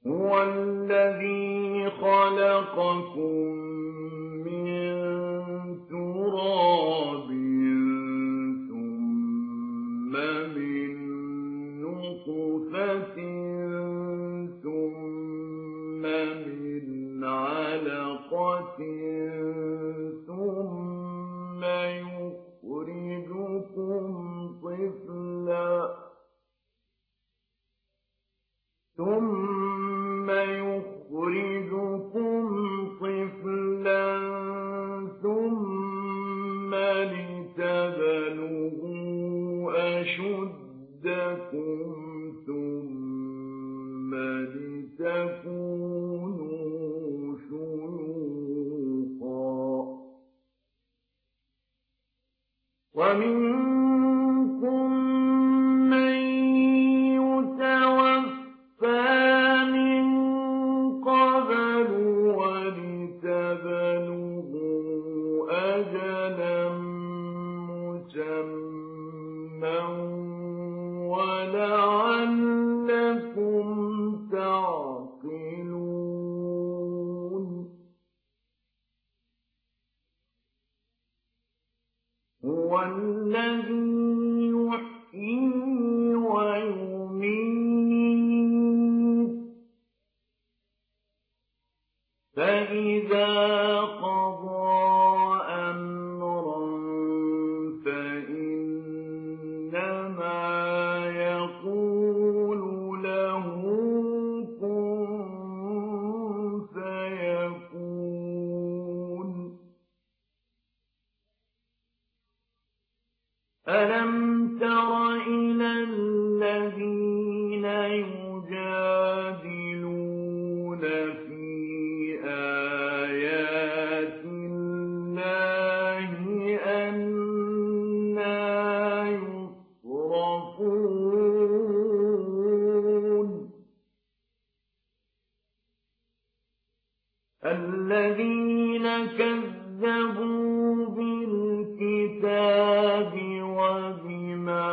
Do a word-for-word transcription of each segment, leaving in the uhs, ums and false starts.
هُوَ الَّذِي خَلَقَكُم مِّن تُرَابٍ ثُمَّ مِن نُّطْفَةٍ ثُمَّ مِنْ عَلَقَةٍ ثُمَّ يُخْرِجُكُمْ طِفْلًا ثُمَّ يُخْرِجُكُمْ طِفْلًا ثُمَّ لِتَبْلُغُوا أَشُدَّكُمْ ثُمَّ لِتَكُونُوا شُيُوخًا ۚ وَمِنكُم مَّن يُتَوَفَّىٰ مِن قَبْلُ وَلِتَبْلُغُوا أَجَلًا مُّسَمًّى وَلَعَلَّكُمْ تَعْقِلُونَ هُوَ الَّذِي يُحْيِي وَيُمِيتُ ۖ فَإِذَا قَضَىٰ أَمْرًا فَإِنَّمَا يَقُولُ لَهُ كُن فَيَكُونُ ۚ أَلَمْ تَرَ إِلَى الَّذِينَ يُجَادِلُونَ فِي آيَاتِ اللَّهِ أَنَّىٰ يُصْرَفُونَ الَّذِينَ كَذَّبُوا بِالْكِتَابِ وَبِمَا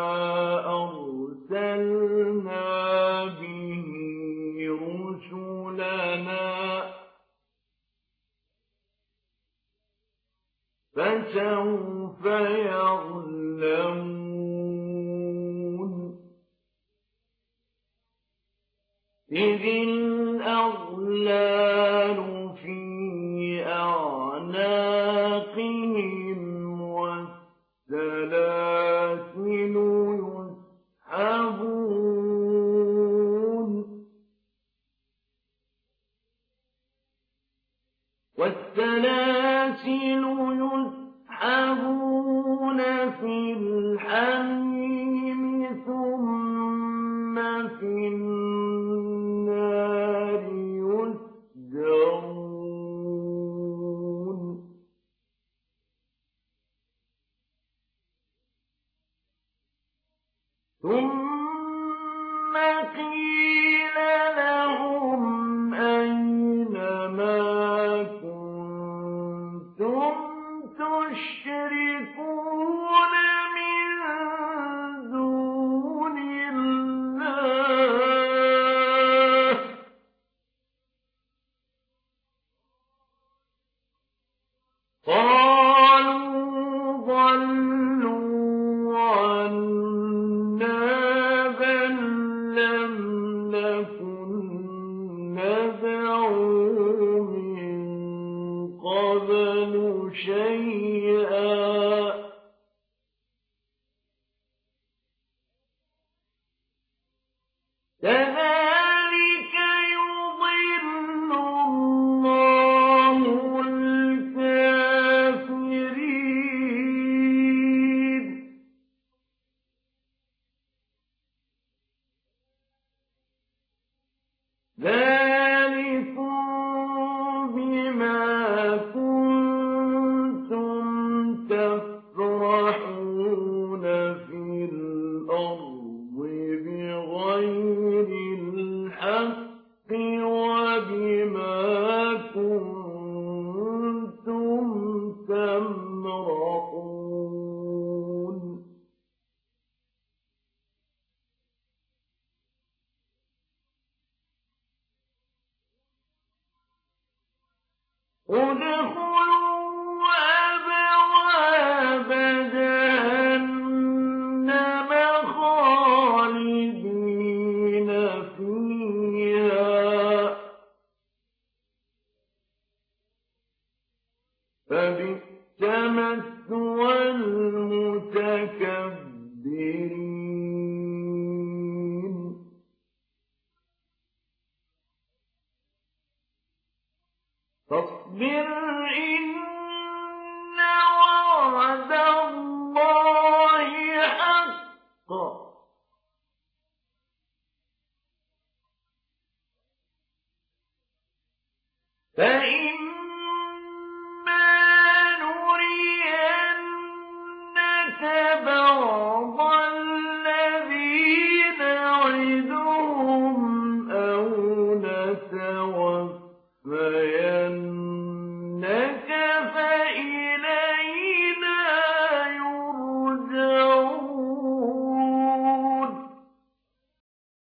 أَرْسَلْنَا بِهِ رُسُلَنَا ۖ فَسَوْفَ يَعْلَمُونَ إِذِ الْأَغْلَالُ فِي أَعْنَاقِهِمْ وَالسَّلَاسِلُ يُسْحَبُونَ وَالسَّلَاسِلُ يُسْحَبُونَ فِي الْحَمِيمِ ثُمَّ فِي النَّارِ يُسْجَرُونَ ثُمَّ قِيلَ لَهُمْ أَيْنَ مَا كُنتُمْ تُشْرِكُونَ مِن دُونِ اللَّهِ ۖ قَالُوا ضَلُّوا عَنَّا بَل لَّمْ نَكُن نَّدْعُو مِن قَبْلُ شَيْئًا ۚ كَذَٰلِكَ يُضِلُّ اللَّهُ الْكَافِرِينَ ذَٰلِكُم بِمَا كُنتُمْ تَفْرَحُونَ فِي الْأَرْضِ بِغَيْرِ الْحَقِّ وَبِمَا كُنتُمْ تَمْرَحُونَ ادخلوا أبواب جهنم خالدين فيها فبئس مثوى المتكبرين فاصبر إن وعد الله حق فإما نرينك بعض الذي نعدهم أو نتوفينك